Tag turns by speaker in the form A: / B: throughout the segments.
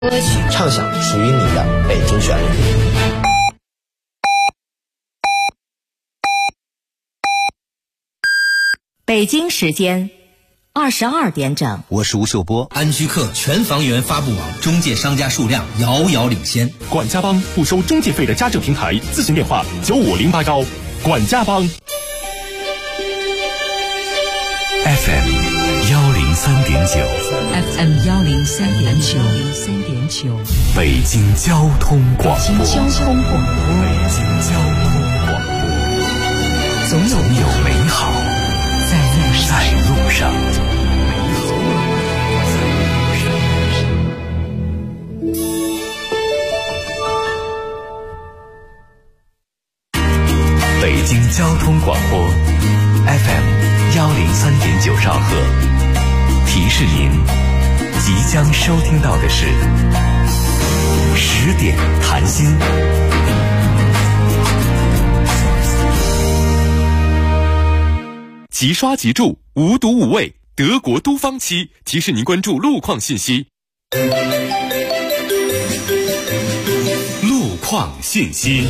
A: 歌曲，
B: 畅享属于你的北京旋律。
C: 北京时间22点整，
D: 我是吴秀波。
E: 安居客全房源发布网中介商家数量遥遥领先。
F: 管家帮不收中介费的家政平台，咨询电话9508管家帮。
G: FM 103.9
H: FM 103.9
G: 北京交通广播。
H: 北京交通广播。
G: 总有美好在路上。北京交通广播 FM 103.9兆赫，提示您即将收听到的是10点谈心。
F: 即刷即住，无毒无味，德国都芳漆提示您关注路况信息。路况信息。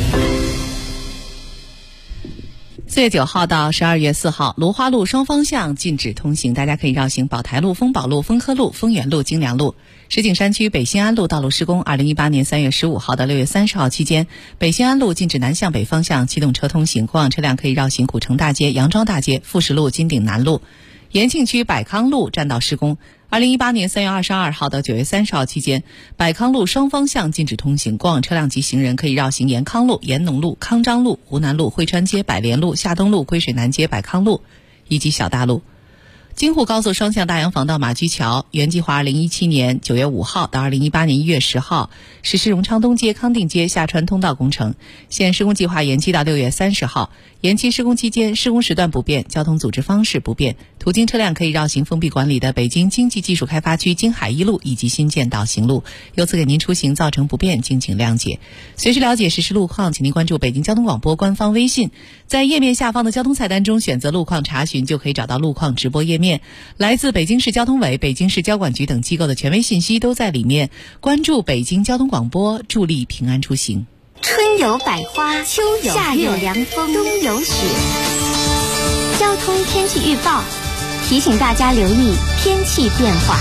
I: 4月9号到12月4号，芦花路双方向禁止通行，大家可以绕行宝台路、丰宝路、丰科路、丰源路、金良路。石景山区北新安路道路施工，2018年3月15号到6月30号期间，北新安路禁止南向北方向机动车通行，过往车辆可以绕行古城大街、杨庄大街、富石路、金鼎南路。延庆区百康路占道施工，2018年3月22号到9月30号期间，百康路双方向禁止通行，过往车辆及行人可以绕行延康路、延农路、康章路、湖南路、汇川街、百联路、夏东路、归水南街、百康路以及小大路。京沪高速双向大洋防道马驹桥原计划2017年9月5号到2018年1月10号实施荣昌东街、康定街下穿通道工程，现施工计划延期到6月30号。延期施工期间，施工时段不变，交通组织方式不变，途经车辆可以绕行封闭管理的北京经济技术开发区京海一路以及新建导行路，由此给您出行造成不便，敬请谅解。随时了解实时路况，请您关注北京交通广播官方微信，在页面下方的交通菜单中选择路况查询，就可以找到路况直播页面。来自北京市交通委、北京市交管局等机构的权威信息都在里面。关注北京交通广播，助力平安出行。
C: 春有百花，秋有夏有凉风，冬有雪。交通天气预报提醒大家留意天气变化。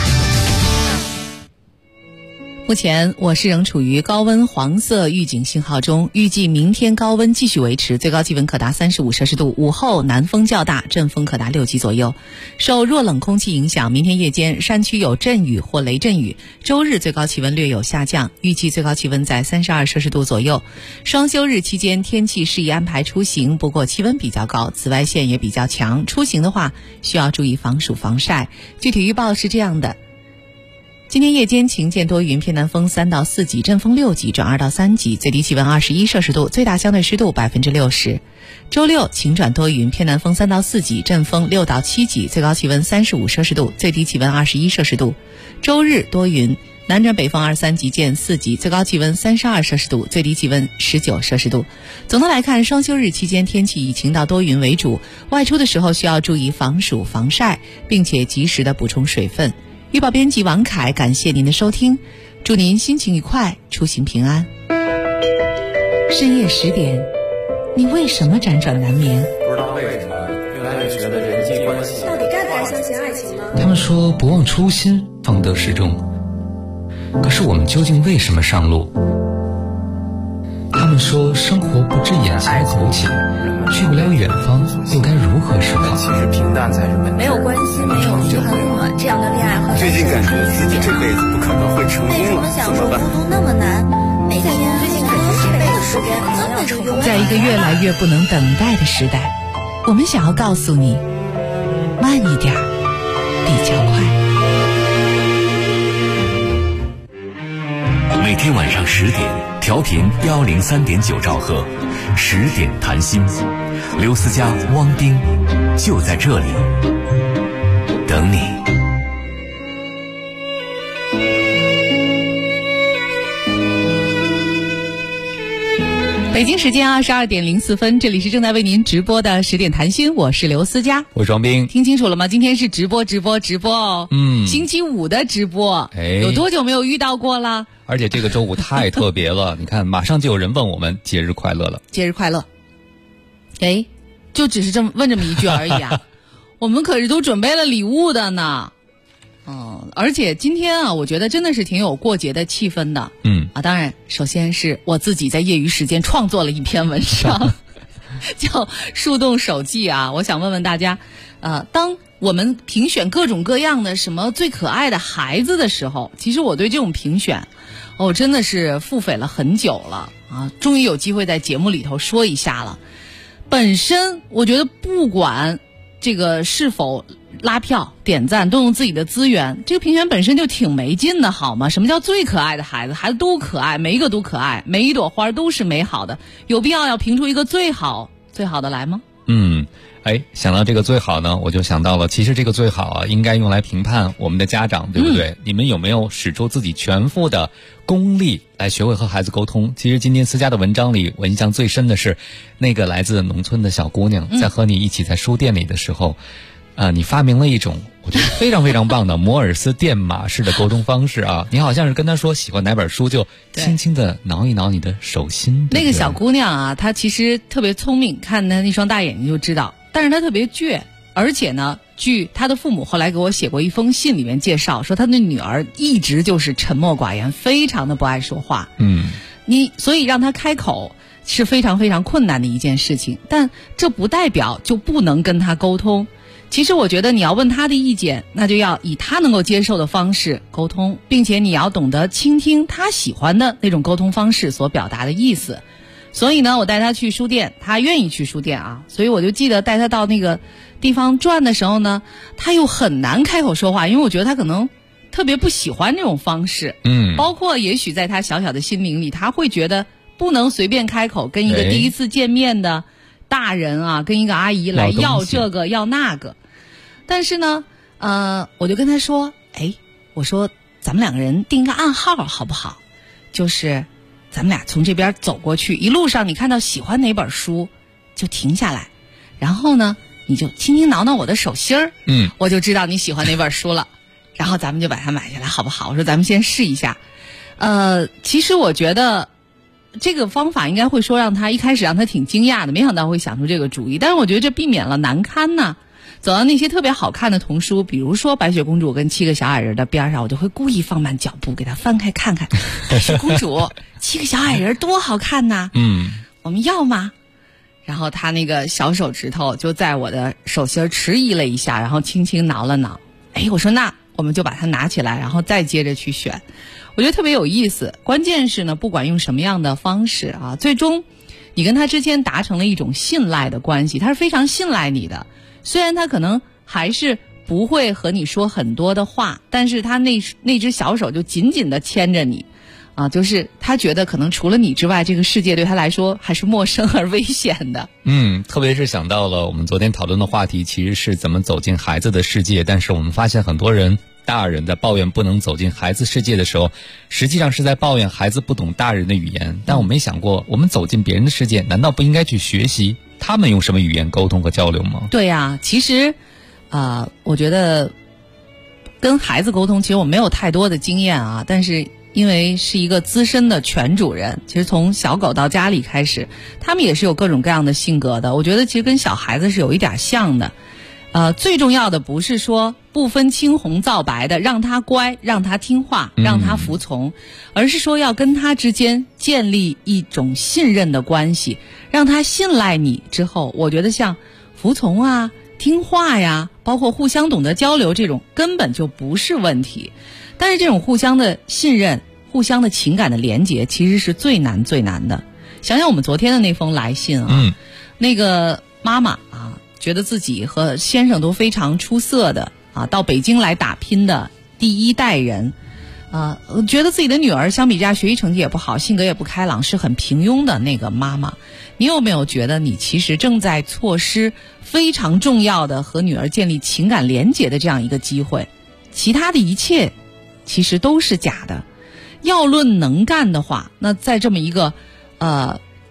I: 目前我市仍处于高温黄色预警信号中，预计明天高温继续维持，最高气温可达35摄氏度，午后南风较大，阵风可达6级左右。受弱冷空气影响，明天夜间山区有阵雨或雷阵雨，周日最高气温略有下降，预计最高气温在32摄氏度左右。双休日期间天气适宜安排出行，不过气温比较高，紫外线也比较强，出行的话需要注意防暑防晒。具体预报是这样的：今天夜间晴间多云，偏南风3到4级，阵风6级转2到3级，最低气温21摄氏度，最大相对湿度60%。周六晴转多云，偏南风3到4级，阵风6到7级，最高气温35摄氏度，最低气温21摄氏度。周日多云，南转北风23级见4级，最高气温32摄氏度，最低气温19摄氏度。总的来看，双休日期间天气以晴到多云为主，外出的时候需要注意防暑防晒，并且及时的补充水分。预报编辑王凯，感谢您的收听，祝您心情愉快，出行平安。深夜10点，你为什么辗转难眠？
B: 不知道为什么越来越觉得人际关系
A: 到底该不该相信爱情呢？
J: 他们说不忘初心，方得始终。可是我们究竟为什么上路？他们说生活不止眼前苟且，去不了远方，又该如何是好？
B: 其实平淡才是本质。
A: 没有关系，没有就很暖，这样的恋爱和
B: 最近感觉自己这辈子不可能会成功了，怎么办？
A: 孤独那么难，每天最近感觉这辈子时间可能要成功。
I: 在一个越来越不能等待的时代，我们想要告诉你，慢一点比较快。
G: 每天晚上10点，调频103.9兆赫，10点谈心。刘思佳、汪丁就在这里等你。
I: 北京时间22:04，这里是正在为您直播的10点谈心，我是刘思佳，
J: 我是王斌。
I: 听清楚了吗？今天是直播哦，星期五的直播，有多久没有遇到过了？
J: 而且这个周五太特别了，你看，马上就有人问我们节日快乐了。
I: 节日快乐，就只是问这么一句而已啊，我们可是都准备了礼物的呢。而且今天啊，我觉得真的是挺有过节的气氛的。当然，首先是我自己在业余时间创作了一篇文章，叫《树洞手记》啊。我想问问大家，当我们评选各种各样的什么最可爱的孩子的时候，其实我对这种评选，真的是腹诽了很久了啊，终于有机会在节目里头说一下了。本身我觉得不管这个是否拉票点赞动用自己的资源，这个评选本身就挺没劲的，好吗？什么叫最可爱的孩子？孩子都可爱，每一个都可爱，每一朵花都是美好的，有必要评出一个最好的来吗？
J: 想到这个最好呢，我就想到了，其实这个最好啊，应该用来评判我们的家长，对不对？你们有没有使出自己全副的功力来学会和孩子沟通？其实今天思佳的文章里，我印象最深的是那个来自农村的小姑娘，在和你一起在书店里的时候，你发明了一种我觉得非常非常棒的摩尔斯电码式的沟通方式啊！你好像是跟她说喜欢哪本书，就轻轻地挠一挠你的手心。
I: 那个小姑娘啊，她其实特别聪明，看她那双大眼睛就知道。但是她特别倔，而且呢，据她的父母后来给我写过一封信，里面介绍说她的女儿一直就是沉默寡言，非常的不爱说话。所以让她开口是非常非常困难的一件事情，但这不代表就不能跟她沟通。其实我觉得你要问他的意见，那就要以他能够接受的方式沟通，并且你要懂得倾听他喜欢的那种沟通方式所表达的意思。所以呢，我带他去书店，他愿意去书店啊，所以我就记得带他到那个地方转的时候呢，他又很难开口说话，因为我觉得他可能特别不喜欢这种方式。包括也许在他小小的心灵里，他会觉得不能随便开口跟一个第一次见面的大人啊，跟一个阿姨来要这个要那个。但是呢，我就跟他说，我说咱们两个人定个暗号好不好？就是咱们俩从这边走过去，一路上你看到喜欢哪本书就停下来，然后呢你就轻轻挠挠我的手心儿，我就知道你喜欢哪本书了，然后咱们就把它买下来好不好？我说咱们先试一下。其实我觉得这个方法应该会说让他一开始让他挺惊讶的，没想到会想出这个主意，但是我觉得这避免了难堪呢。走到那些特别好看的童书，比如说白雪公主跟7个小矮人的边上，我就会故意放慢脚步给他翻开看看，白雪公主7个小矮人多好看呐，我们要吗？然后他那个小手指头就在我的手心迟疑了一下，然后轻轻挠了挠，我说那我们就把它拿起来，然后再接着去选。我觉得特别有意思，关键是呢，不管用什么样的方式啊，最终你跟他之间达成了一种信赖的关系，他是非常信赖你的。虽然他可能还是不会和你说很多的话，但是他那只小手就紧紧地牵着你啊，就是他觉得可能除了你之外，这个世界对他来说还是陌生而危险的。
J: 特别是想到了我们昨天讨论的话题，其实是怎么走进孩子的世界，但是我们发现很多人大人在抱怨不能走进孩子世界的时候，实际上是在抱怨孩子不懂大人的语言。但我没想过，我们走进别人的世界，难道不应该去学习他们用什么语言沟通和交流吗？
I: 对呀，其实我觉得跟孩子沟通，其实我没有太多的经验啊，但是因为是一个资深的犬主人，其实从小狗到家里开始，他们也是有各种各样的性格的，我觉得其实跟小孩子是有一点像的。最重要的不是说不分青红皂白的让他乖，让他听话，让他服从，而是说要跟他之间建立一种信任的关系，让他信赖你之后，我觉得像服从啊、听话呀，包括互相懂得交流，这种根本就不是问题。但是这种互相的信任、互相的情感的连结，其实是最难最难的。想想我们昨天的那封来信啊，那个妈妈啊，觉得自己和先生都非常出色的啊，到北京来打拼的第一代人觉得自己的女儿相比之下学习成绩也不好，性格也不开朗，是很平庸的那个妈妈。你有没有觉得你其实正在错失非常重要的和女儿建立情感连结的这样一个机会？其他的一切其实都是假的。要论能干的话，那在这么一个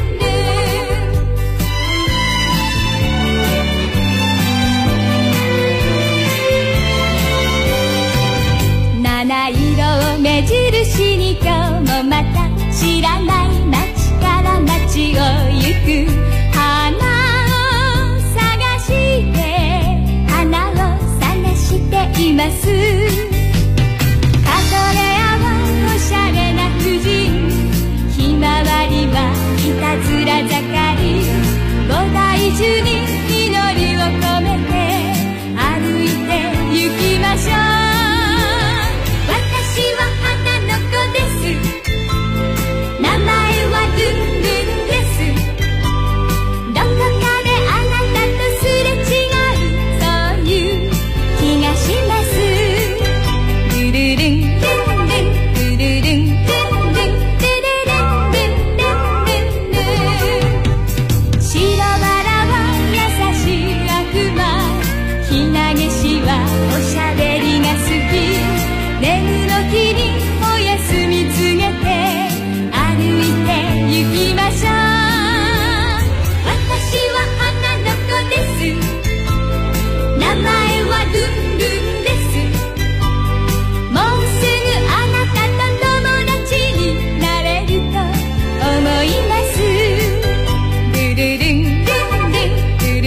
D: 七色を目印に今日もまた知らない街から街を行く花を探して花を探しています数え合うずら盛り菩提樹に祈りを込めて歩いて行きましょう。私は花の子です。名前はルンルンです。どこかであなたとすれ違うそういう気がします。ルルルンルンルンルルルンルンルンルルルンルンルンルンルン。白バラは優しい悪魔、ひなげしはおしゃべりが好き。ネムの木におやすみ告げて歩いて行きましょう。私は花の子です。名前はルンルンです。もうすぐあなたと友達になれると思います。ルルルンルンルンルルルンルンルンルルルンルンルンルンルン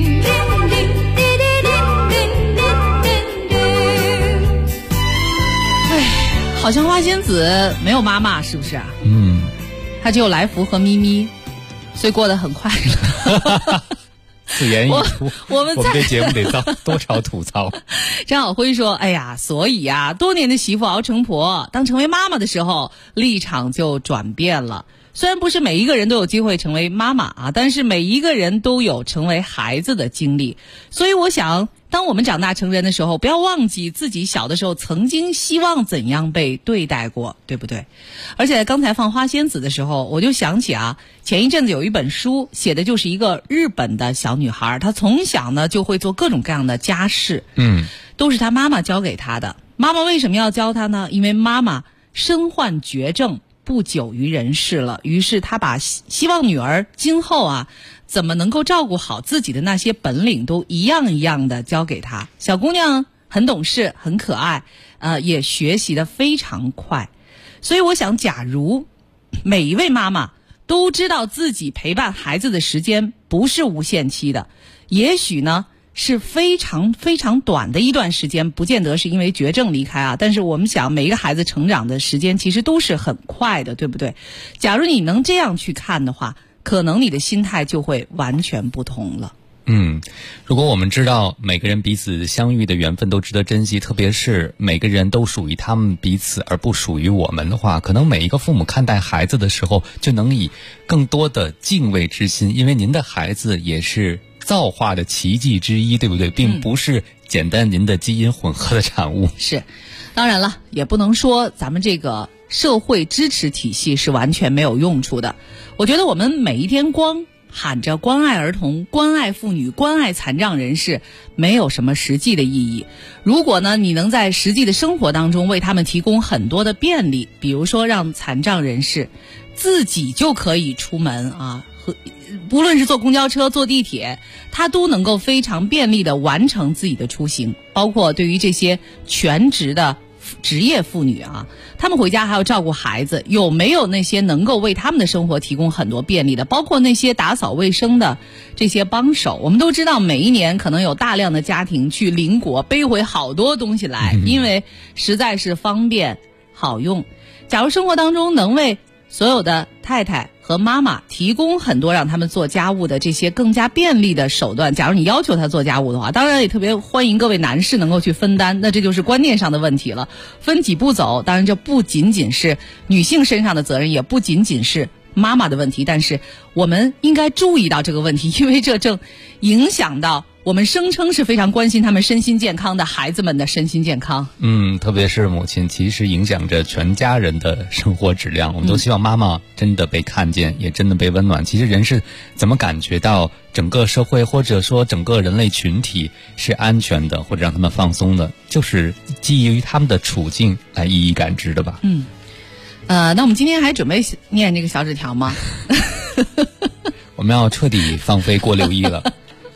D: ルン。
I: 好像花仙子没有妈妈，是不是啊？她只有来福和咪咪，所以过得很快乐。
K: 此言一出，我们这节目得遭多少吐槽？
I: 张晓辉说：“哎呀，所以啊，多年的媳妇熬成婆，当成为妈妈的时候，立场就转变了。虽然不是每一个人都有机会成为妈妈啊，但是每一个人都有成为孩子的经历。所以我想，当我们长大成人的时候，不要忘记自己小的时候曾经希望怎样被对待过，对不对？而且刚才放花仙子的时候，我就想起啊，前一阵子有一本书写的就是一个日本的小女孩，她从小呢就会做各种各样的家事，都是她妈妈教给她的。妈妈为什么要教她呢？因为妈妈身患绝症，不久于人世了，于是她把希望女儿今后啊怎么能够照顾好自己的那些本领都一样一样的教给她。小姑娘很懂事，很可爱，也学习得非常快。所以我想，假如每一位妈妈都知道自己陪伴孩子的时间不是无限期的，也许呢是非常非常短的一段时间，不见得是因为绝症离开啊。但是我们想，每一个孩子成长的时间其实都是很快的，对不对？假如你能这样去看的话，可能你的心态就会完全不同了。
K: 如果我们知道每个人彼此相遇的缘分都值得珍惜，特别是每个人都属于他们彼此而不属于我们的话，可能每一个父母看待孩子的时候就能以更多的敬畏之心，因为您的孩子也是造化的奇迹之一，对不对？并不是简单您的基因混合的产物。
I: 是，当然了，也不能说咱们这个社会支持体系是完全没有用处的。我觉得我们每一天光喊着关爱儿童、关爱妇女、关爱残障人士，没有什么实际的意义。如果呢，你能在实际的生活当中为他们提供很多的便利，比如说让残障人士自己就可以出门啊，不论是坐公交车、坐地铁，他都能够非常便利地完成自己的出行。包括对于这些全职的职业妇女啊，她们回家还要照顾孩子，有没有那些能够为他们的生活提供很多便利的？包括那些打扫卫生的这些帮手。我们都知道，每一年可能有大量的家庭去邻国背回好多东西来，因为实在是方便好用。假如生活当中能为所有的太太和妈妈提供很多让他们做家务的这些更加便利的手段，假如你要求他做家务的话，当然也特别欢迎各位男士能够去分担，那这就是观念上的问题了。分几步走，当然这不仅仅是女性身上的责任，也不仅仅是妈妈的问题，但是我们应该注意到这个问题，因为这正影响到我们声称是非常关心他们身心健康的孩子们的身心健康。
K: 特别是母亲，其实影响着全家人的生活质量。我们都希望妈妈真的被看见，也真的被温暖。其实人是怎么感觉到整个社会或者说整个人类群体是安全的，或者让他们放松的，就是基于他们的处境来一一感知的吧。
I: 那我们今天还准备念这个小纸条吗？
K: 我们要彻底放飞过6·1了。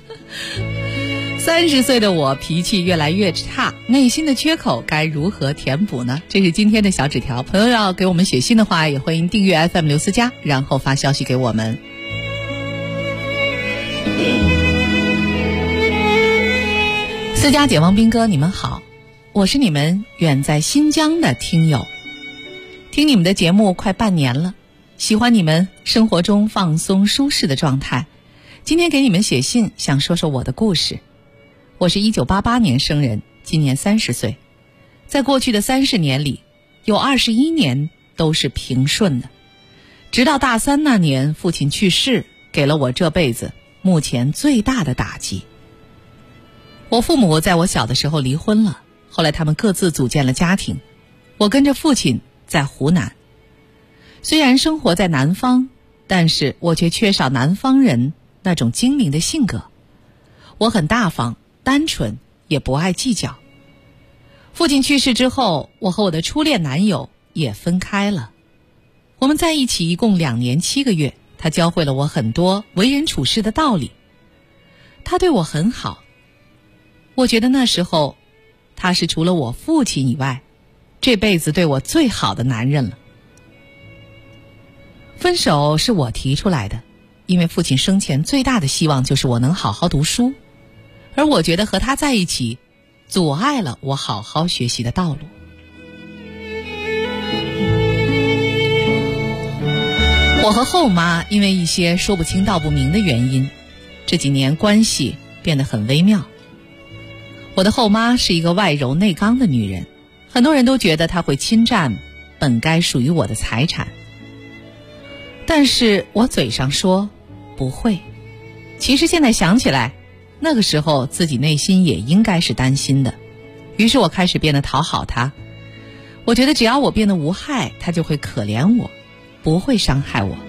I: 30岁的我脾气越来越差，内心的缺口该如何填补呢？这是今天的小纸条。朋友要给我们写信的话，也欢迎订阅 FM 刘思佳，然后发消息给我们。思佳姐、王斌哥，你们好，我是你们远在新疆的听友，听你们的节目快半年了， 喜欢你们生活中放松舒适的状态。今天给你们写信，想说说我的故事。我是1988年生人，今年30岁。在过去的30年里，有21年都是平顺的。直到大3那年，父亲去世，给了我这辈子目前最大的打击。我父母在我小的时候离婚了，后来他们各自组建了家庭，我跟着父亲在湖南。虽然生活在南方，但是我却缺少南方人那种精明的性格。我很大方、单纯，也不爱计较。父亲去世之后，我和我的初恋男友也分开了。我们在一起一共2年7个月，他教会了我很多为人处事的道理。他对我很好，我觉得那时候他是除了我父亲以外，这辈子对我最好的男人了。分手是我提出来的，因为父亲生前最大的希望就是我能好好读书，而我觉得和他在一起阻碍了我好好学习的道路。我和后妈因为一些说不清道不明的原因，这几年关系变得很微妙。我的后妈是一个外柔内刚的女人，很多人都觉得她会侵占本该属于我的财产。但是我嘴上说不会，其实现在想起来，那个时候自己内心也应该是担心的。于是我开始变得讨好她，我觉得只要我变得无害，她就会可怜我，不会伤害我。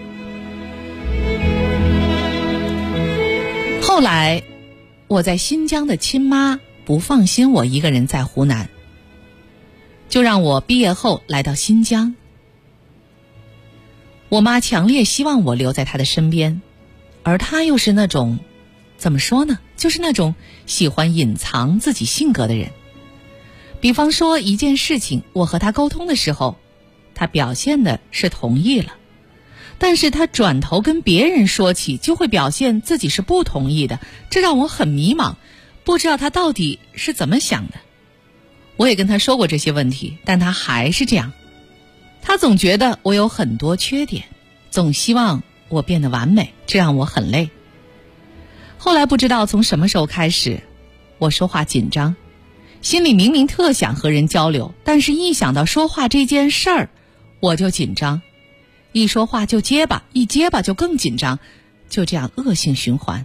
I: 后来我在新疆的亲妈不放心我一个人在湖南，就让我毕业后来到新疆。我妈强烈希望我留在她的身边，而她又是那种，怎么说呢，就是那种喜欢隐藏自己性格的人。比方说一件事情，我和她沟通的时候，她表现的是同意了，但是她转头跟别人说起，就会表现自己是不同意的，这让我很迷茫，不知道她到底是怎么想的。我也跟她说过这些问题，但她还是这样。她总觉得我有很多缺点，总希望我变得完美，这让我很累。后来不知道从什么时候开始，我说话紧张，心里明明特想和人交流，但是一想到说话这件事儿，我就紧张，一说话就结巴，一结巴就更紧张，就这样恶性循环。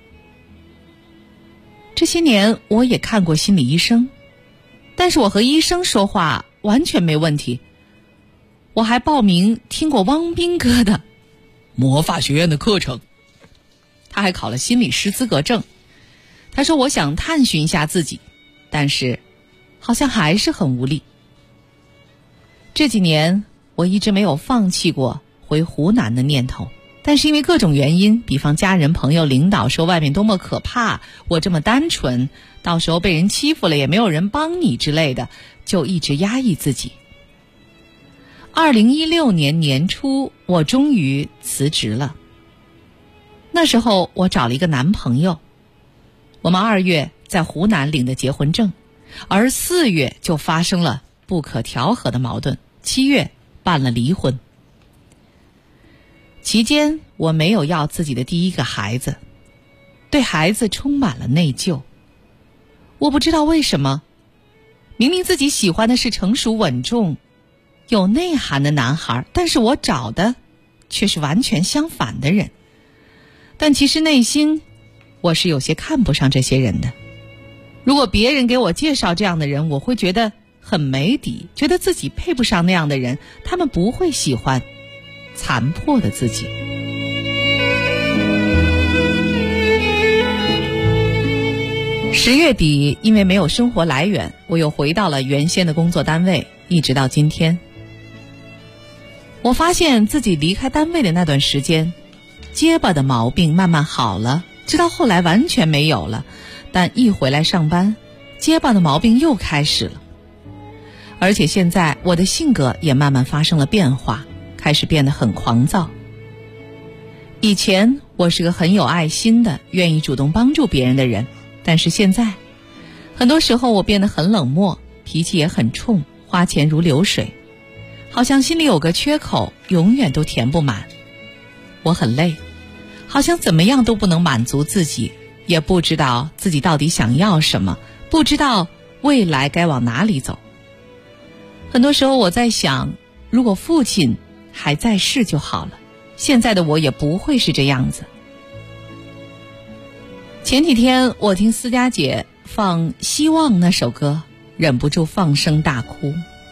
I: 这些年我也看过心理医生，但是我和医生说话完全没问题。我还报名听过汪斌哥的魔法学院的课程，他还考了心理师资格证。他说我想探寻一下自己，但是好像还是很无力。这几年我一直没有放弃过回湖南的念头，但是因为各种原因，比方家人、朋友、领导说外面多么可怕，我这么单纯，到时候被人欺负了也没有人帮你之类的，就一直压抑自己。2016年年初，我终于辞职了。那时候我找了一个男朋友，我们2月在湖南领的结婚证，而4月就发生了不可调和的矛盾，7月办了离婚。期间我没有要自己的第一个孩子，对孩子充满了内疚。我不知道为什么，明明自己喜欢的是成熟稳重有内涵的男孩，但是我找的却是完全相反的人。但其实内心我是有些看不上这些人的。如果别人给我介绍这样的人，我会觉得很没底，觉得自己配不上那样的人，他们不会喜欢残破的自己。10月底，因为没有生活来源，我又回到了原先的工作单位，一直到今天。我发现自己离开单位的那段时间，结巴的毛病慢慢好了，直到后来完全没有了，但一回来上班，结巴的毛病又开始了。而且现在我的性格也慢慢发生了变化，开始变得很狂躁。以前我是个很有爱心的，愿意主动帮助别人的人，但是现在很多时候我变得很冷漠，脾气也很冲，花钱如流水。 好像心里有个缺口，永远都填不满。我很累，好像怎么样都不能满足自己，也不知道自己到底想要什么，不知道未来该往哪里走。很多时候我在想，如果父亲还在世就好了，现在的我也不会是这样子。前几天我听思佳姐放《希望》那首歌，忍不住放声大哭。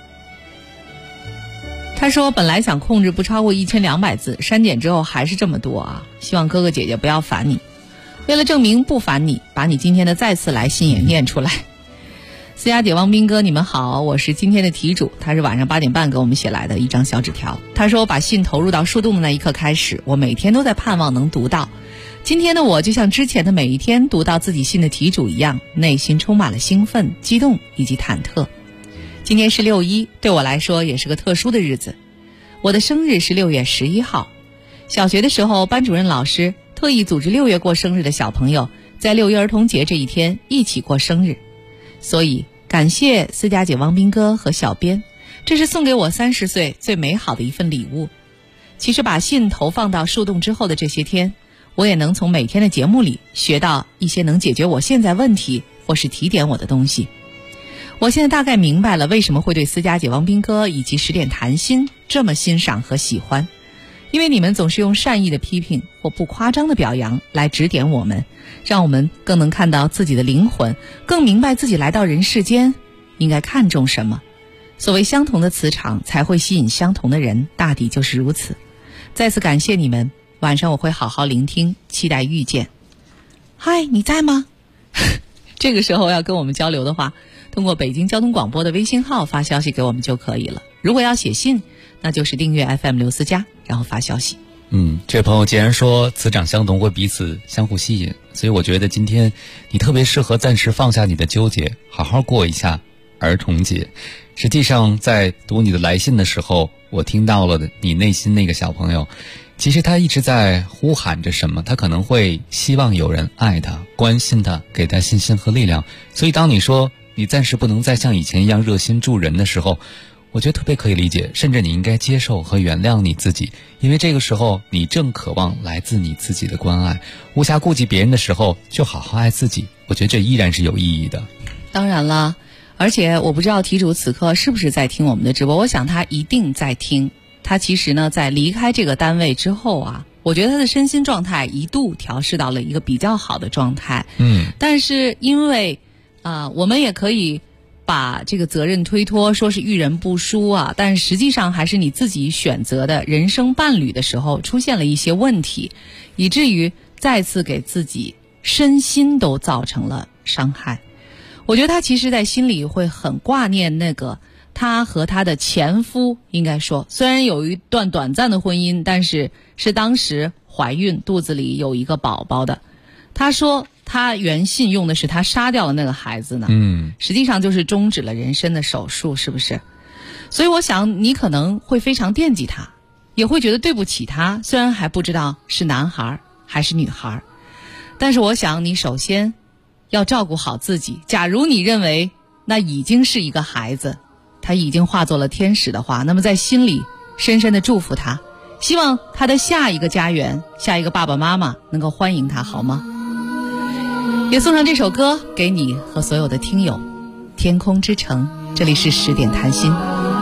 I: 她说本来想控制不超过1200字，删减之后还是这么多啊，希望哥哥姐姐不要烦你。为了证明不烦你，把你今天的再次来信也念出来。思佳姐、汪斌哥，你们好，我是今天的题主。他是晚上8点半给我们写来的一张小纸条。他说把信投入到树洞的那一刻开始，我每天都在盼望能读到。今天的我就像之前的每一天读到自己信的题主一样，内心充满了兴奋、激动以及忐忑。今天是6·1，对我来说也是个特殊的日子。我的生日是6月11号。小学的时候，班主任老师特意组织6月过生日的小朋友在6一儿童节这一天一起过生日。所以感谢思佳姐、汪斌哥和小编，这是送给我30岁最美好的一份礼物。其实把信投放到树洞之后的这些天，我也能从每天的节目里学到一些能解决我现在问题或是提点我的东西。我现在大概明白了为什么会对思佳姐、汪斌哥以及10点谈心这么欣赏和喜欢，因为你们总是用善意的批评或不夸张的表扬来指点我们，让我们更能看到自己的灵魂，更明白自己来到人世间应该看重什么。所谓相同的磁场才会吸引相同的人，大抵就是如此。再次感谢你们，晚上我会好好聆听，期待遇见。嗨，你在吗？这个时候要跟我们交流的话，通过北京交通广播的微信号发消息给我们就可以了。如果要写信，那就是订阅 FM 6·4加，然后发消息。
K: 这位朋友既然说磁场相同会彼此相互吸引，所以我觉得今天你特别适合暂时放下你的纠结，好好过一下儿童节。实际上在读你的来信的时候，我听到了你内心那个小朋友，其实他一直在呼喊着什么，他可能会希望有人爱他、关心他、给他信心和力量。所以当你说你暂时不能再像以前一样热心助人的时候，我觉得特别可以理解，甚至你应该接受和原谅你自己，因为这个时候你正渴望来自你自己的关爱。无暇顾及别人的时候，就好好爱自己，我觉得这依然是有意义的。
I: 当然了，而且我不知道题主此刻是不是在听我们的直播，我想他一定在听。他其实呢，在离开这个单位之后啊，我觉得他的身心状态一度调试到了一个比较好的状态。但是因为我们也可以把这个责任推脱，说是遇人不淑啊，但实际上还是你自己选择的人生伴侣的时候出现了一些问题，以至于再次给自己身心都造成了伤害。我觉得他其实在心里会很挂念那个他和他的前夫，应该说虽然有一段短暂的婚姻，但是是当时怀孕肚子里有一个宝宝的。他说他原信用的是他杀掉了那个孩子呢，实际上就是终止了人身的手术，是不是？所以我想你可能会非常惦记他，也会觉得对不起他，虽然还不知道是男孩还是女孩，但是我想你首先要照顾好自己。假如你认为那已经是一个孩子，他已经化作了天使的话，那么在心里深深的祝福他，希望他的下一个家园，下一个爸爸妈妈能够欢迎他，好吗？也送上这首歌给你和所有的听友，天空之城，这里是10点谈心。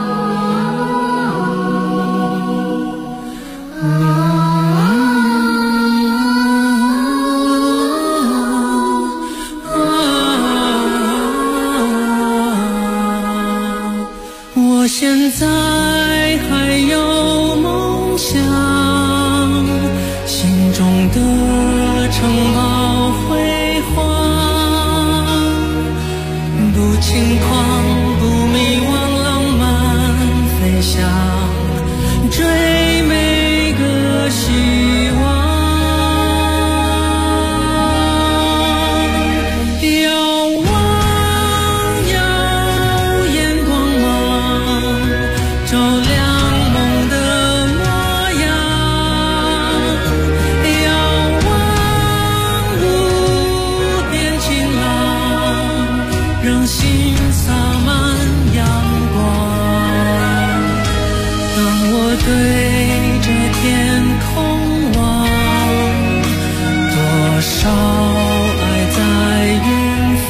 L: 我现在还有梦想，心中的城堡辉煌，不轻狂，不迷惘，浪漫飞翔，追每个希望。 对着天空望，多少爱在远方，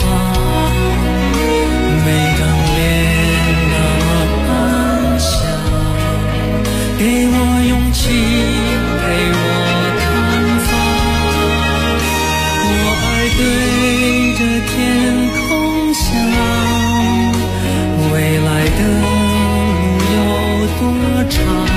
L: 每张脸那么安详，给我勇气，陪我看访。我爱对着天空想，未来的路有多长，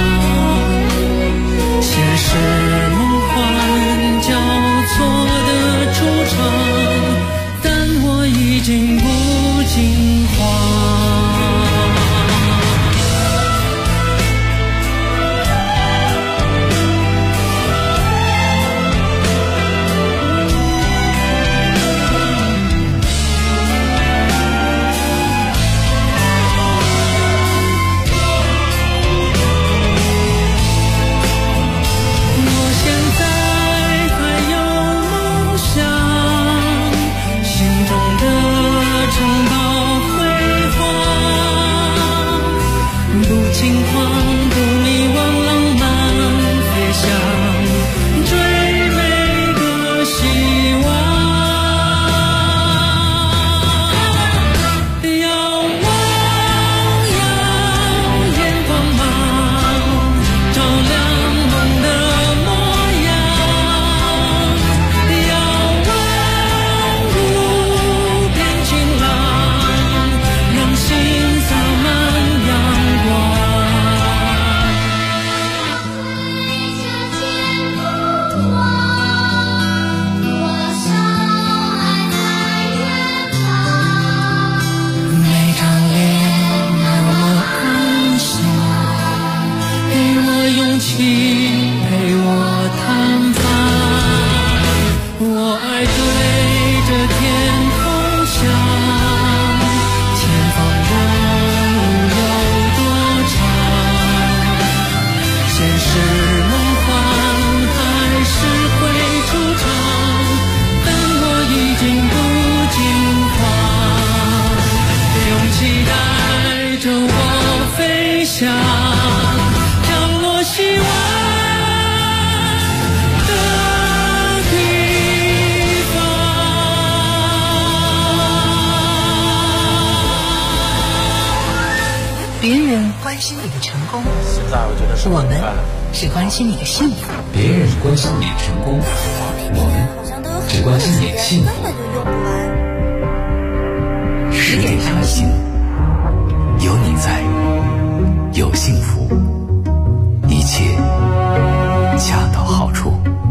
L: 现实梦幻交错的出场，但我已经不惊慌。
H: 别人关心你的成功，我们只关心你的幸福。
J: 别人关心你的成功，我们只关心你的幸福。
G: 十点开心，有你在，有幸福，一切恰到好处。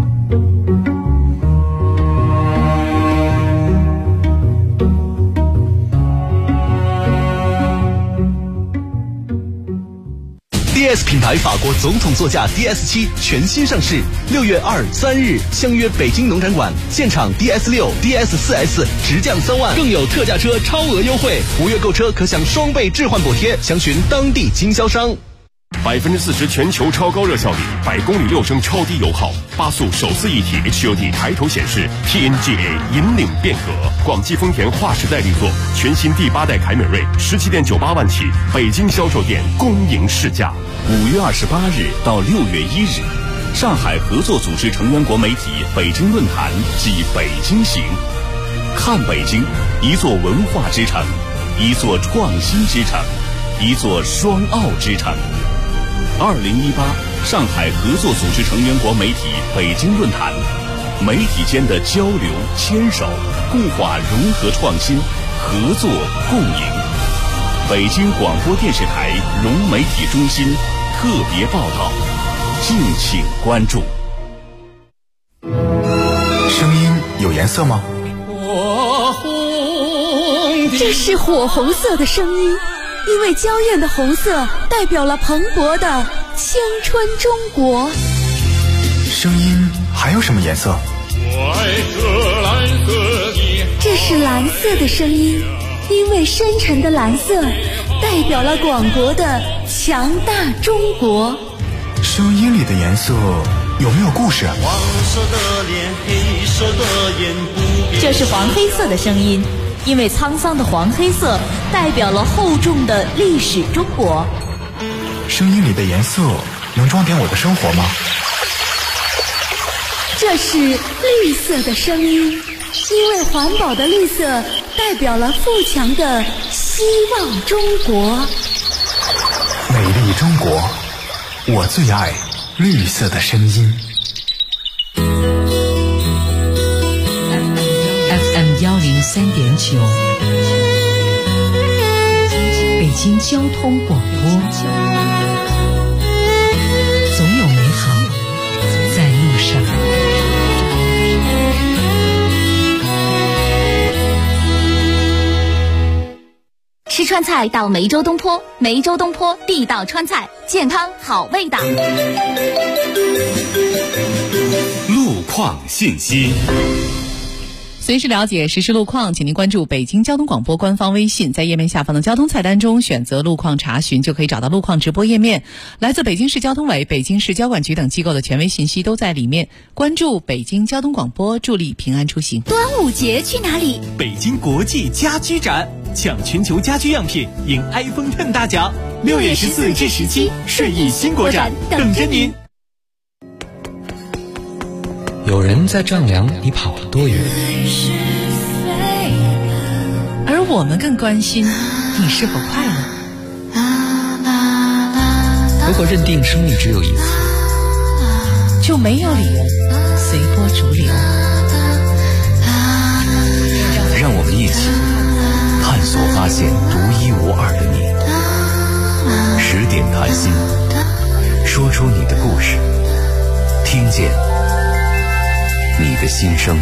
M: DS 品牌法国总统座驾 DS7 全新上市，6月2、3日相约北京农展馆，现场 DS6、DS4S 直降3万，更有特价车超额优惠，5月购车可享双倍置换补贴，详询当地经销商。
F: 40%全球超高热效率，100公里6升超低油耗，8速手自一体 HUD 抬头显示 ，TNGA 引领变革。广汽丰田划时代力作，全新第8代凯美瑞17.98万起，北京销售店公营试驾。
N: 5月28日到6月1日，上海合作组织成员国媒体北京论坛暨北京行，看北京，一座文化之城，一座创新之城，一座双奥之城。2018上海合作组织成员国媒体北京论坛，媒体间的交流、牵手、固化、融合、创新、合作、共赢。北京广播电视台融媒体中心特别报道，敬请关注。
O: 声音有颜色吗？
P: 这是火红色的声音，因为娇艳的红色代表了蓬勃的青春中国。
O: 声音还有什么颜色？
P: 这是蓝色的声音，因为深沉的蓝色代表了广博的强大中国。
O: 声音里的颜色有没有故事？
Q: 黄色的脸，黑色的眼，
R: 这是黄黑色的声音，因为沧桑的黄黑色代表了厚重的历史中国。
O: 声音里的颜色能装点我的生活吗？
P: 这是绿色的声音，因为环保的绿色代表了富强的希望中国。
O: 美丽中国，我最爱绿色的声音。
H: FM 103.9，北京交通广播，总有美好在路上。
R: 吃川菜到梅州东坡，梅州东坡地道川菜，健康好味道。
N: 路况信息。
I: 随时了解实时路况，请您关注北京交通广播官方微信，在页面下方的交通菜单中选择路况查询，就可以找到路况直播页面。来自北京市交通委、北京市交管局等机构的权威信息都在里面。关注北京交通广播，助力平安出行。
R: 端午节去哪里？
S: 北京国际家居展，抢全球家居样品，赢 iPhone X 大奖。6月14至17，顺义新国展等着您。
J: 有人在丈量你跑了多远，
I: 而我们更关心你是否快乐。
J: 如果认定生命只有一次，
I: 就没有理由随波逐流。
G: 让我们一起探索发现独一无二的你。10点谈心，说出你的故事，听见你的心声。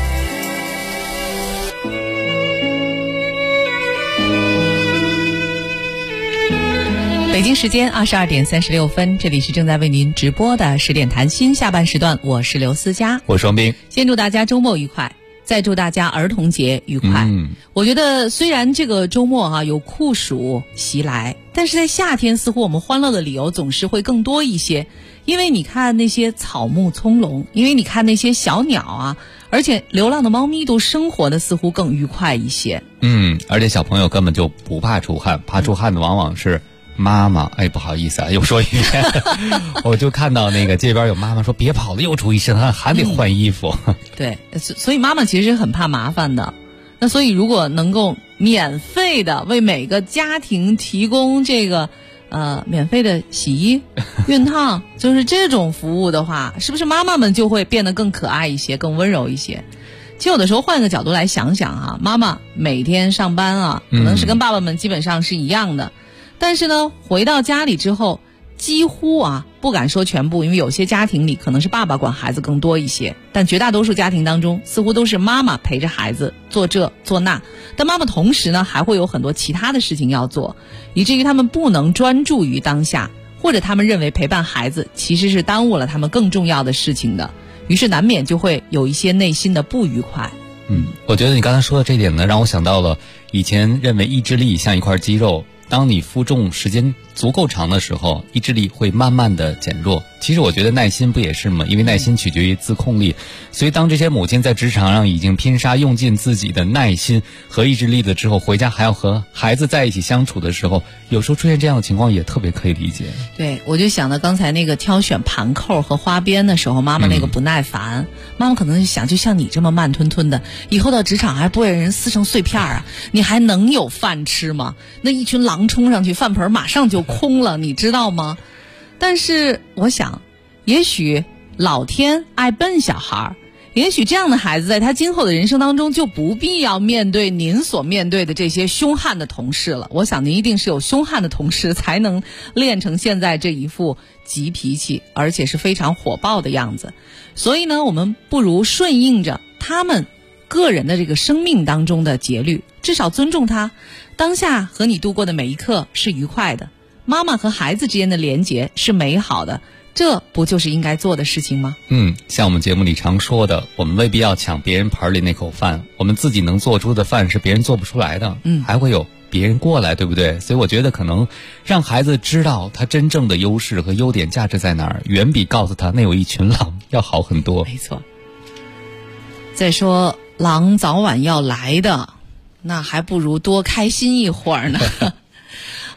I: 北京时间22点36分，这里是正在为您直播的10点谈心下半时段，我是刘思佳，
K: 我是王斌。
I: 先祝大家周末愉快，再祝大家儿童节愉快。我觉得虽然这个周末有酷暑袭来，但是在夏天似乎我们欢乐的理由总是会更多一些。因为你看那些草木葱茏，因为你看那些小鸟而且流浪的猫咪都生活的似乎更愉快一些。
K: 而且小朋友根本就不怕出汗，怕出汗的往往是妈妈。不好意思又说一遍我就看到那个这边有妈妈说别跑了，又出一身汗，还得换衣服。
I: 对，所以妈妈其实很怕麻烦的。那所以如果能够免费的为每个家庭提供这个免费的洗衣、熨烫，就是这种服务的话，是不是妈妈们就会变得更可爱一些，更温柔一些？其实有的时候换个角度来想想妈妈每天上班可能是跟爸爸们基本上是一样的，但是呢，回到家里之后，几乎不敢说全部，因为有些家庭里可能是爸爸管孩子更多一些，但绝大多数家庭当中似乎都是妈妈陪着孩子做这做那，但妈妈同时呢还会有很多其他的事情要做，以至于他们不能专注于当下，或者他们认为陪伴孩子其实是耽误了他们更重要的事情的，于是难免就会有一些内心的不愉快。
K: 我觉得你刚才说的这点呢，让我想到了以前认为意志力像一块肌肉，当你负重时间足够长的时候，意志力会慢慢的减弱。其实我觉得耐心不也是吗？因为耐心取决于自控力，所以当这些母亲在职场上已经拼杀用尽自己的耐心和意志力的之后，回家还要和孩子在一起相处的时候，有时候出现这样的情况也特别可以理解。
I: 对，我就想到刚才那个挑选盘扣和花边的时候，妈妈那个不耐烦，妈妈可能想就像你这么慢吞吞的，以后到职场还不给人撕成碎片你还能有饭吃吗？那一群狼冲上去，饭盆马上就空了，你知道吗？但是我想，也许老天爱笨小孩，也许这样的孩子在他今后的人生当中就不必要面对您所面对的这些凶悍的同事了。我想您一定是有凶悍的同事，才能练成现在这一副急脾气而且是非常火爆的样子。所以呢，我们不如顺应着他们个人的这个生命当中的节律，至少尊重他当下和你度过的每一刻是愉快的，妈妈和孩子之间的连结是美好的，这不就是应该做的事情吗？
K: 像我们节目里常说的，我们未必要抢别人盆里那口饭，我们自己能做出的饭是别人做不出来的，还会有别人过来，对不对？所以我觉得可能让孩子知道他真正的优势和优点价值在哪儿，远比告诉他那有一群狼要好很多。
I: 没错。再说狼早晚要来的，那还不如多开心一会儿呢。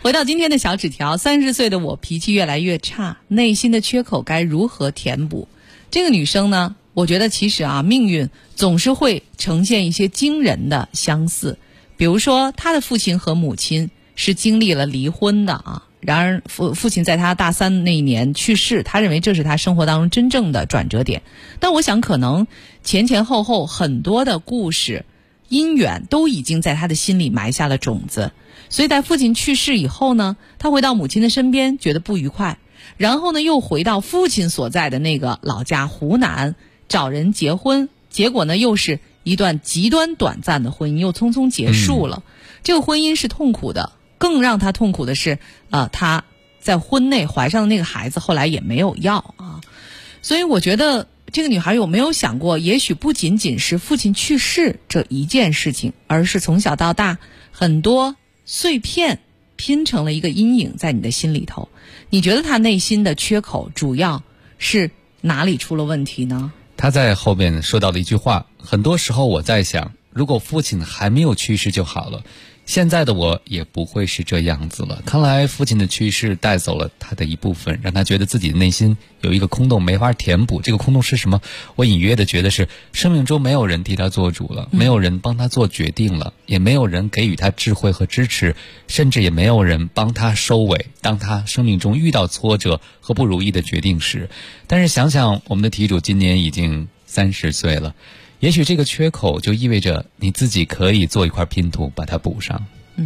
I: 回到今天的小纸条，30岁的我脾气越来越差，内心的缺口该如何填补？这个女生呢，我觉得其实命运总是会呈现一些惊人的相似。比如说，她的父亲和母亲是经历了离婚的然而父亲在她大3那一年去世，她认为这是她生活当中真正的转折点。但我想可能前后后很多的故事因缘都已经在她的心里埋下了种子，所以在父亲去世以后呢，她回到母亲的身边觉得不愉快，然后呢又回到父亲所在的那个老家湖南找人结婚，结果呢又是一段极端短暂的婚姻又匆匆结束了。这个婚姻是痛苦的，更让她痛苦的是她在婚内怀上的那个孩子后来也没有要所以我觉得这个女孩有没有想过，也许不仅仅是父亲去世这一件事情，而是从小到大很多碎片拼成了一个阴影在你的心里头。你觉得她内心的缺口主要是哪里出了问题呢？
K: 她在后边说到了一句话，很多时候我在想，如果父亲还没有去世就好了，现在的我也不会是这样子了。看来父亲的去世带走了他的一部分，让他觉得自己的内心有一个空洞没法填补。这个空洞是什么？我隐约的觉得是生命中没有人替他做主了，没有人帮他做决定了，也没有人给予他智慧和支持，甚至也没有人帮他收尾，当他生命中遇到挫折和不如意的决定时。但是想想我们的题主今年已经30岁了，也许这个缺口就意味着你自己可以做一块拼图把它补上。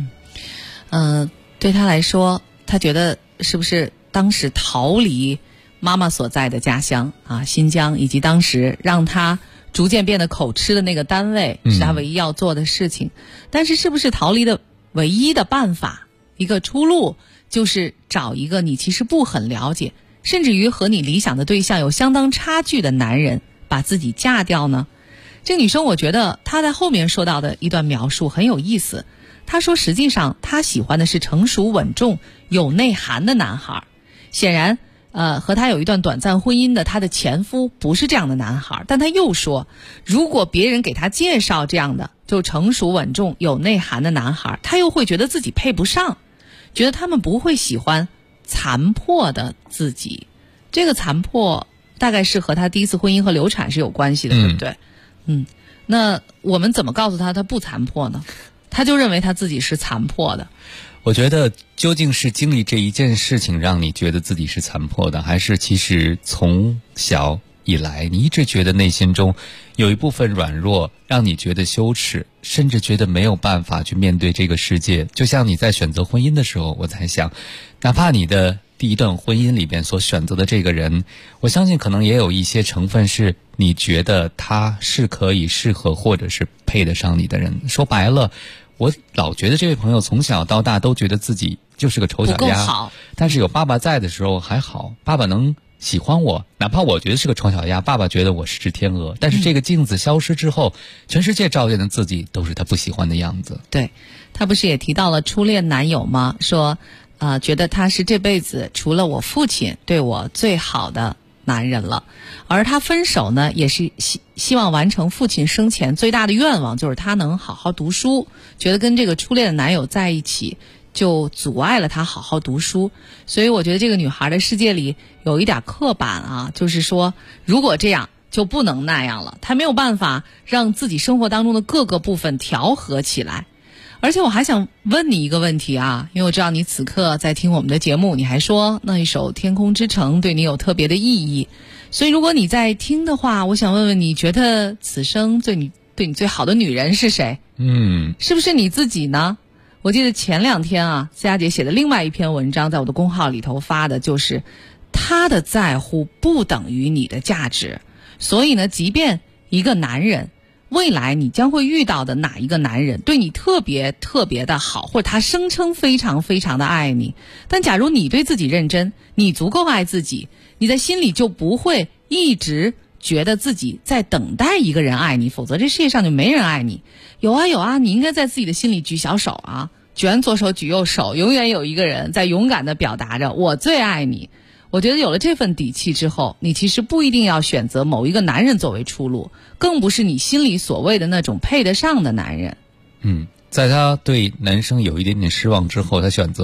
I: 对他来说，他觉得是不是当时逃离妈妈所在的家乡新疆，以及当时让他逐渐变得口吃的那个单位是他唯一要做的事情。但是是不是逃离的唯一的办法，一个出路，就是找一个你其实不很了解，甚至于和你理想的对象有相当差距的男人，把自己嫁掉呢？这个女生我觉得她在后面说到的一段描述很有意思。她说实际上她喜欢的是成熟稳重有内涵的男孩。显然和她有一段短暂婚姻的她的前夫不是这样的男孩，但她又说，如果别人给她介绍这样的就成熟稳重有内涵的男孩，她又会觉得自己配不上，觉得他们不会喜欢残破的自己。这个残破大概是和她第一次婚姻和流产是有关系的，对不对？那我们怎么告诉他不残破呢？他就认为他自己是残破的。
K: 我觉得究竟是经历这一件事情让你觉得自己是残破的，还是其实从小以来你一直觉得内心中有一部分软弱，让你觉得羞耻，甚至觉得没有办法去面对这个世界。就像你在选择婚姻的时候，我在想，哪怕你的第一段婚姻里边所选择的这个人，我相信可能也有一些成分是你觉得他是可以适合或者是配得上你的人。说白了，我老觉得这位朋友从小到大都觉得自己就是个丑小鸭，但是有爸爸在的时候还好，爸爸能喜欢我，哪怕我觉得是个丑小鸭，爸爸觉得我是只天鹅。但是这个镜子消失之后，全世界照见的自己都是他不喜欢的样子。
I: 对，他不是也提到了初恋男友吗？说觉得他是这辈子除了我父亲对我最好的男人了。而他分手呢，也是希望完成父亲生前最大的愿望，就是他能好好读书，觉得跟这个初恋的男友在一起就阻碍了他好好读书。所以我觉得这个女孩的世界里有一点刻板就是说如果这样就不能那样了，她没有办法让自己生活当中的各个部分调和起来。而且我还想问你一个问题因为我知道你此刻在听我们的节目，你还说那一首《天空之城》对你有特别的意义，所以如果你在听的话，我想问问你，觉得此生对你最好的女人是谁？是不是你自己呢？我记得前2天思佳姐写的另外一篇文章在我的公号里头发的，就是他的在乎不等于你的价值。所以呢，即便一个男人未来你将会遇到的哪一个男人对你特别特别的好，或者他声称非常非常的爱你，但假如你对自己认真，你足够爱自己，你在心里就不会一直觉得自己在等待一个人爱你，否则这世界上就没人爱你。有啊，你应该在自己的心里举小手举完左手举右手，永远有一个人在勇敢地表达着我最爱你。我觉得有了这份底气之后，你其实不一定要选择某一个男人作为出路，更不是你心里所谓的那种配得上的男人。
K: 在他对男生有一点点失望之后，他选择了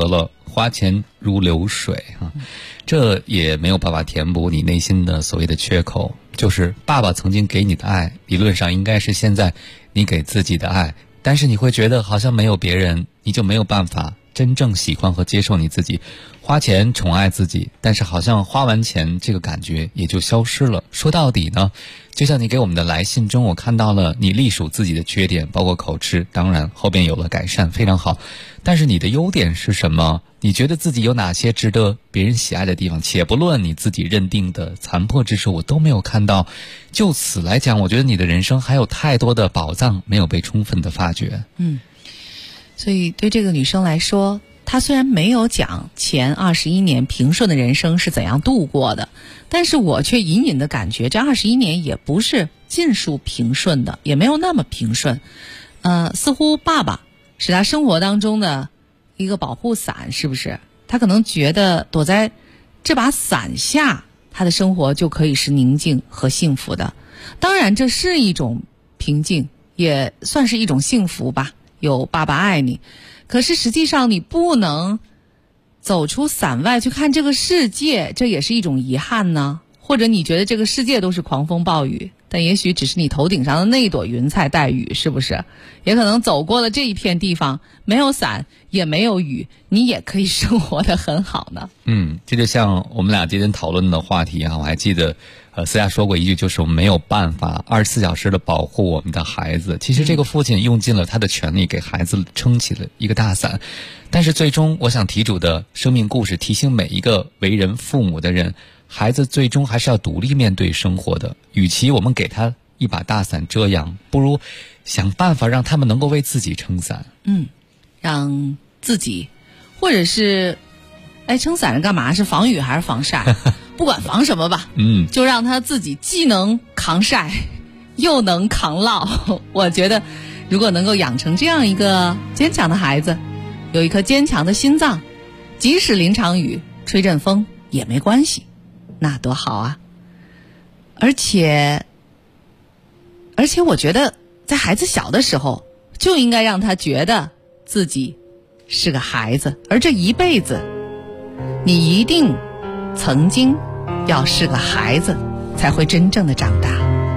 K: 花钱如流水这也没有办法填补你内心的所谓的缺口。就是爸爸曾经给你的爱，理论上应该是现在你给自己的爱，但是你会觉得好像没有别人，你就没有办法真正喜欢和接受你自己。花钱宠爱自己，但是好像花完钱这个感觉也就消失了。说到底呢，就像你给我们的来信中，我看到了你隶属自己的缺点，包括口吃，当然后边有了改善，非常好。但是你的优点是什么？你觉得自己有哪些值得别人喜爱的地方？且不论你自己认定的残破之处，我都没有看到。就此来讲，我觉得你的人生还有太多的宝藏没有被充分的发掘。
I: 所以对这个女生来说，她虽然没有讲前21年平顺的人生是怎样度过的，但是我却隐隐的感觉这21年也不是尽数平顺的，也没有那么平顺。似乎爸爸是他生活当中的一个保护伞，是不是？他可能觉得躲在这把伞下，他的生活就可以是宁静和幸福的。当然这是一种平静，也算是一种幸福吧，有爸爸爱你。可是实际上你不能走出伞外去看这个世界，这也是一种遗憾呢。或者你觉得这个世界都是狂风暴雨，但也许只是你头顶上的那一朵云彩带雨，是不是？也可能走过了这一片地方，没有伞也没有雨，你也可以生活得很好呢。
K: 这就像我们俩今天讨论的话题我还记得思佳说过一句，就是我们没有办法24小时的保护我们的孩子。其实这个父亲用尽了他的全力给孩子撑起了一个大伞，但是最终我想题主的生命故事提醒每一个为人父母的人，孩子最终还是要独立面对生活的。与其我们给他一把大伞遮阳，不如想办法让他们能够为自己撑伞。
I: 让自己，或者是撑伞是干嘛？是防雨还是防晒？不管防什么吧，就让他自己既能扛晒又能扛涝。我觉得如果能够养成这样一个坚强的孩子，有一颗坚强的心脏，即使淋场雨吹阵风也没关系，那多好啊。而且我觉得在孩子小的时候就应该让他觉得自己是个孩子，而这一辈子你一定曾经要是个孩子，才会真正的长大。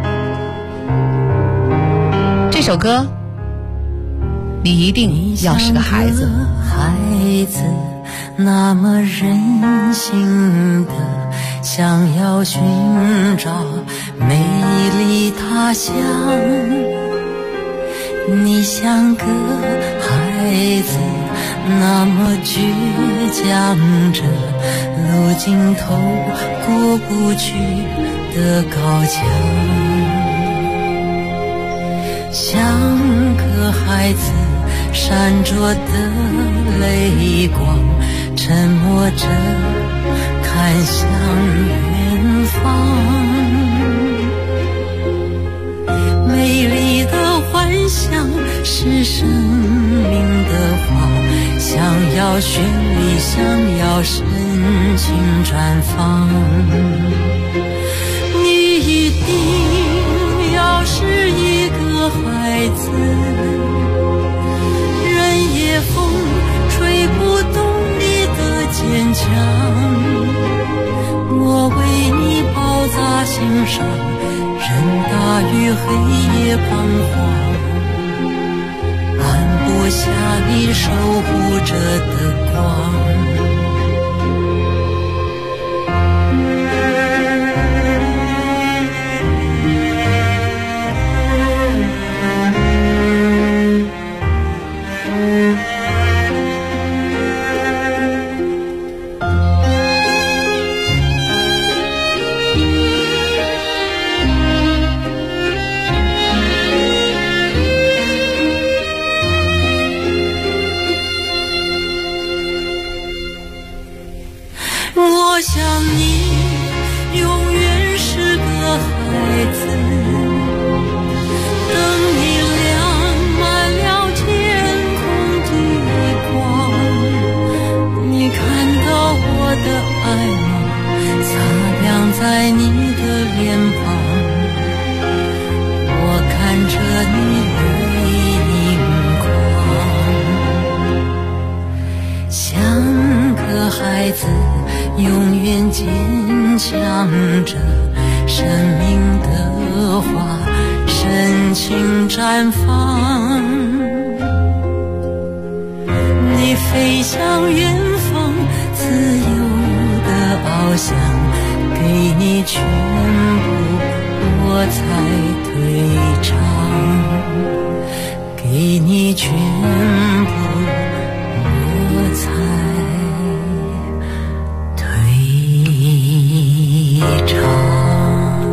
I: 这首歌你一定要是个孩子，
L: 孩子那么任性的想要寻找美丽他乡，你像个孩子那么倔强着路尽头过不去的高墙，像个孩子闪着的泪光，沉默着看向远方，美丽的幻想是生命的花，想要绚丽，想要深情绽放。你一定要是一个孩子，任夜风吹不动你的坚强，我为你包扎心上，任大雨黑夜彷徨，安不下你守护着的光。我想你永远是个孩子，等你亮满了天空的光，你看到我的爱吗？擦亮在你的脸庞，我看着你的荧光，像子永远坚强着，生命的花深情绽放。你飞向远方，自由的翱翔，给你全部我才退场，给你全部我才退场。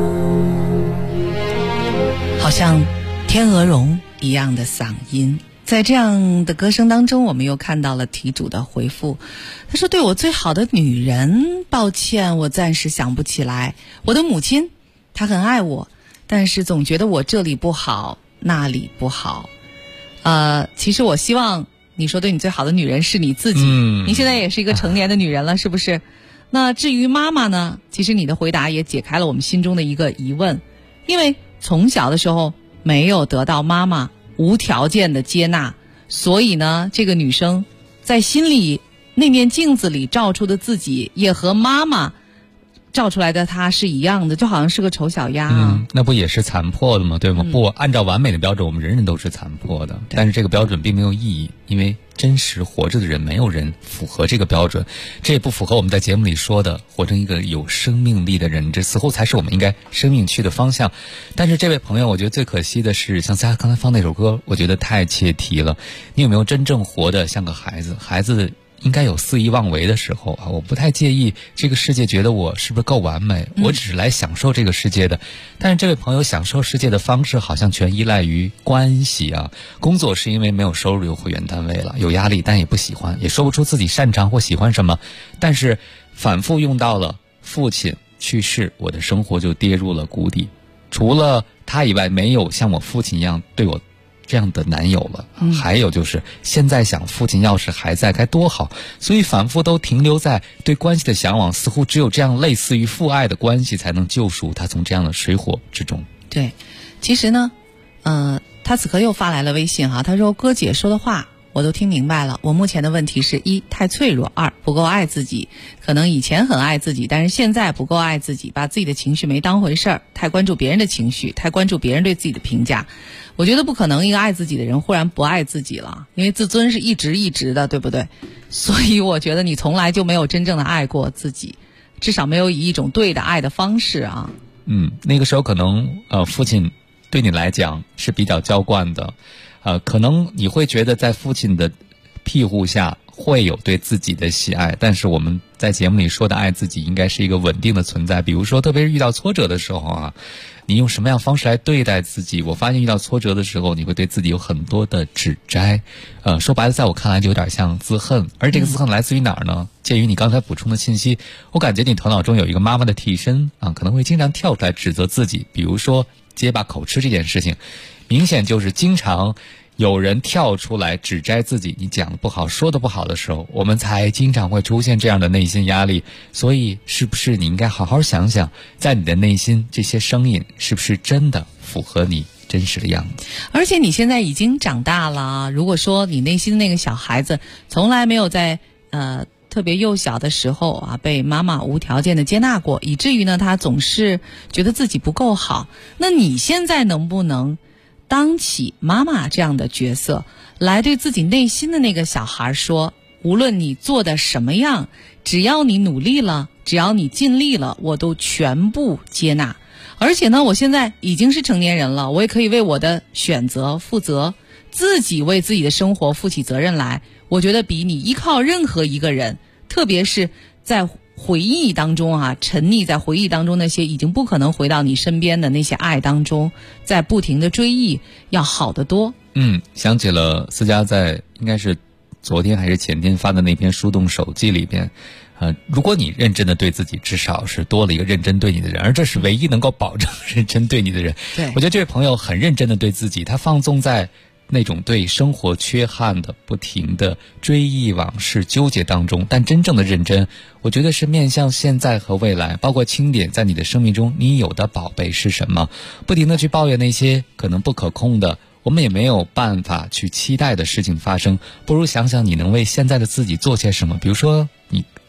I: 好像天鹅绒一样的嗓音。在这样的歌声当中，我们又看到了题主的回复。他说，对我最好的女人，抱歉我暂时想不起来。我的母亲，她很爱我，但是总觉得我这里不好那里不好。其实我希望你说对你最好的女人是你自己。你现在也是一个成年的女人了，是不是？那至于妈妈呢，其实你的回答也解开了我们心中的一个疑问。因为从小的时候没有得到妈妈无条件的接纳，所以呢，这个女生在心里那面镜子里照出的自己也和妈妈照出来的她是一样的，就好像是个丑小鸭啊。
K: 那不也是残破的吗？对吗？不按照完美的标准，我们人人都是残破的，但是这个标准并没有意义，因为真实活着的人没有人符合这个标准，这也不符合我们在节目里说的活成一个有生命力的人，这似乎才是我们应该生命去的方向。但是这位朋友，我觉得最可惜的是，像他刚才放那首歌，我觉得太切题了。你有没有真正活得像个孩子？孩子应该有肆意妄为的时候啊！我不太介意这个世界觉得我是不是够完美，我只是来享受这个世界的。但是这位朋友享受世界的方式好像全依赖于关系啊！工作是因为没有收入又回原单位了，有压力但也不喜欢，也说不出自己擅长或喜欢什么。但是反复用到了父亲去世，我的生活就跌入了谷底。除了他以外，没有像我父亲一样对我这样的男友了。还有就是现在想父亲要是还在该多好，所以反复都停留在对关系的向往，似乎只有这样类似于父爱的关系才能救赎他从这样的水火之中。
I: 对，其实呢他此刻又发来了微信他说，哥姐说的话我都听明白了，我目前的问题是一太脆弱，二不够爱自己，可能以前很爱自己，但是现在不够爱自己，把自己的情绪没当回事儿，太关注别人的情绪，太关注别人对自己的评价。我觉得不可能一个爱自己的人忽然不爱自己了，因为自尊是一直的，对不对？所以我觉得你从来就没有真正的爱过自己，至少没有以一种对的爱的方式啊。
K: 那个时候可能父亲对你来讲是比较娇惯的，可能你会觉得在父亲的庇护下会有对自己的喜爱，但是我们在节目里说的爱自己应该是一个稳定的存在。比如说特别是遇到挫折的时候你用什么样方式来对待自己？我发现遇到挫折的时候，你会对自己有很多的指摘，说白了在我看来就有点像自恨。而这个自恨来自于哪儿呢？鉴于你刚才补充的信息，我感觉你头脑中有一个妈妈的替身可能会经常跳出来指责自己。比如说结巴口吃这件事情，明显就是经常有人跳出来指摘自己，你讲的不好说的不好的时候，我们才经常会出现这样的内心压力。所以是不是你应该好好想想，在你的内心这些声音是不是真的符合你真实的样子？
I: 而且你现在已经长大了，如果说你内心的那个小孩子从来没有在特别幼小的时候被妈妈无条件的接纳过，以至于呢他总是觉得自己不够好，那你现在能不能当起妈妈这样的角色，来对自己内心的那个小孩说，无论你做的什么样，只要你努力了，只要你尽力了，我都全部接纳。而且呢，我现在已经是成年人了，我也可以为我的选择负责，自己为自己的生活负起责任来。我觉得比你依靠任何一个人，特别是在回忆当中沉溺在回忆当中那些已经不可能回到你身边的那些爱当中，在不停的追忆要好得多。
K: 想起了思佳在应该是昨天还是前天发的那篇书动手记里边，如果你认真的对自己，至少是多了一个认真对你的人，而这是唯一能够保证认真对你的人。
I: 对，
K: 我觉得这位朋友很认真的对自己，他放纵在那种对生活缺憾的不停的追忆往事纠结当中，但真正的认真，我觉得是面向现在和未来，包括清点在你的生命中你有的宝贝是什么，不停的去抱怨那些可能不可控的，我们也没有办法去期待的事情发生，不如想想你能为现在的自己做些什么。比如说你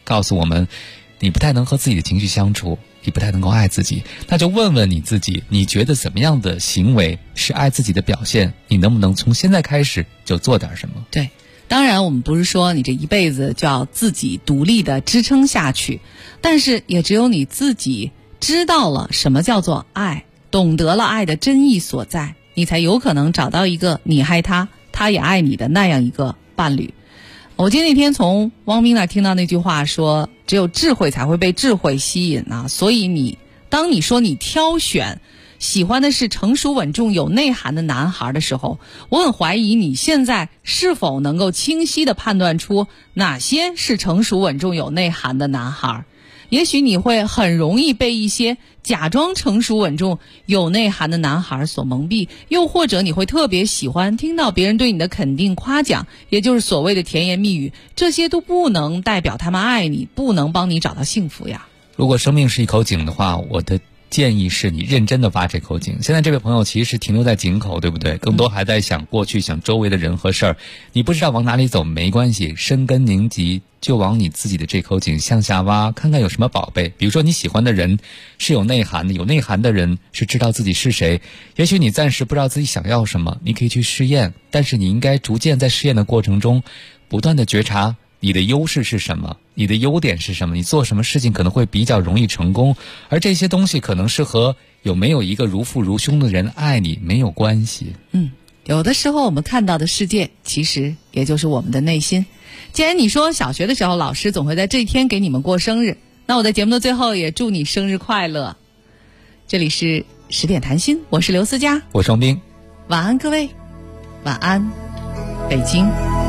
K: 告诉我们你不太能和自己的情绪相处，你不太能够爱自己，那就问问你自己，你觉得怎么样的行为是爱自己的表现？你能不能从现在开始就做点什么？
I: 对，当然我们不是说你这一辈子就要自己独立的支撑下去，但是也只有你自己知道了什么叫做爱，懂得了爱的真意所在，你才有可能找到一个你爱他，他也爱你的那样一个伴侣。我记得那天从汪斌那听到那句话说，只有智慧才会被智慧吸引啊，所以当你说你挑选喜欢的是成熟稳重有内涵的男孩的时候，我很怀疑你现在是否能够清晰地判断出哪些是成熟稳重有内涵的男孩。也许你会很容易被一些假装成熟稳重有内涵的男孩所蒙蔽，又或者你会特别喜欢听到别人对你的肯定夸奖，也就是所谓的甜言蜜语，这些都不能代表他们爱你，不能帮你找到幸福呀。
K: 如果生命是一口井的话，我的建议是你认真的挖这口井。现在这位朋友其实是停留在井口，对不对？更多还在想过去，想周围的人和事儿。你不知道往哪里走没关系，深耕凝集，就往你自己的这口井向下挖，看看有什么宝贝。比如说你喜欢的人是有内涵的，有内涵的人是知道自己是谁。也许你暂时不知道自己想要什么，你可以去试验，但是你应该逐渐在试验的过程中不断的觉察你的优势是什么，你的优点是什么，你做什么事情可能会比较容易成功，而这些东西可能是和有没有一个如父如兄的人爱你没有关系。
I: 有的时候我们看到的世界其实也就是我们的内心。既然你说小学的时候老师总会在这一天给你们过生日，那我在节目的最后也祝你生日快乐。这里是10点谈心，我是刘思佳，
K: 我是王斌，
I: 晚安各位，晚安北京。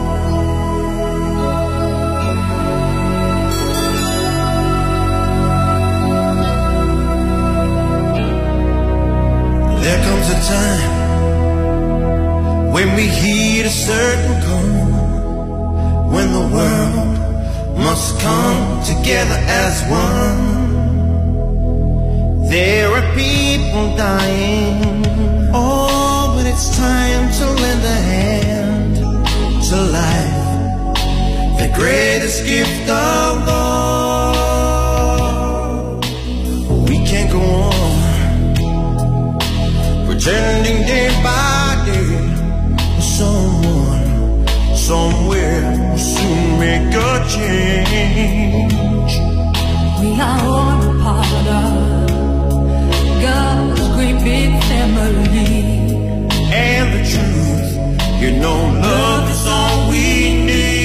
Q: There comes a time when we heed a certain call, when the world must come together as one. There are people dying, oh, but it's time to lend a hand to life, the greatest gift of all. We can't go on pretending day by day someone, somewhere will soon make a change.
D: We are all a part of God's great big family.
Q: And the truth, you know, love is all we need.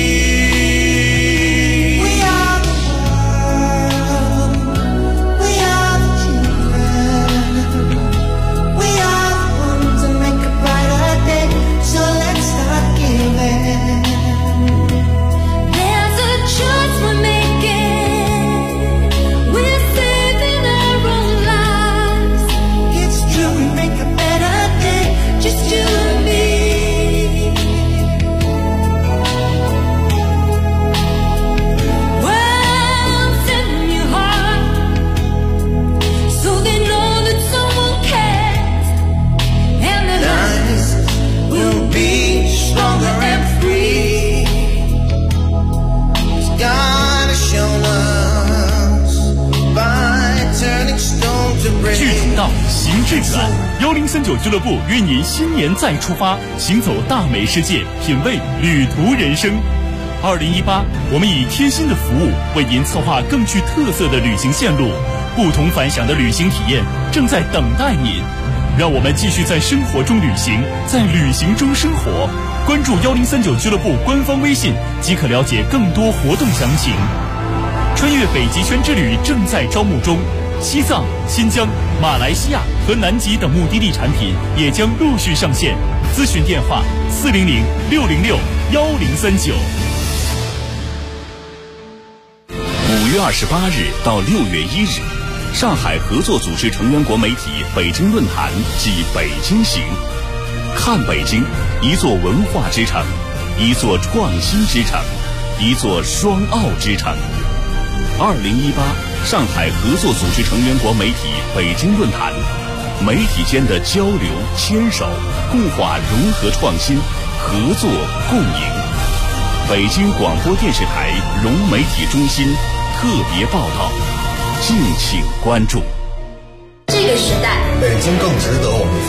Q: We are the world, we are the children, we are the ones that make a brighter day, so let's start giving.
D: There's a choice we're making, we're saving our own lives.
Q: It's true, we make a better day, just you and me.
D: Well, send your heart, so they know that someone cares, and the
Q: Lives will be stronger and free. It's God has shown us by turning stone to
S: 志
Q: bread.
S: 同道，行志远。1039俱乐部约您新年再出发，行走大美世界，品味旅途人生。2018，我们以贴心的服务为您策划更具特色的旅行线路，不同凡响的旅行体验正在等待您。让我们继续在生活中旅行，在旅行中生活。关注1039俱乐部官方微信，即可了解更多活动详情。穿越北极圈之旅正在招募中，西藏、新疆、马来西亚和南极等目的地产品也将陆续上线。咨询电话400-606-1039。
N: 5月28日到6月1日，上海合作组织成员国媒体北京论坛暨北京行。看北京，一座文化之城，一座创新之城，一座双奥之城。2018上海合作组织成员国媒体北京论坛，媒体间的交流牵手，固化融合创新，合作共赢。北京广播电视台融媒体中心特别报道，敬请关注。
A: 这个时代，
T: 北京更值得我们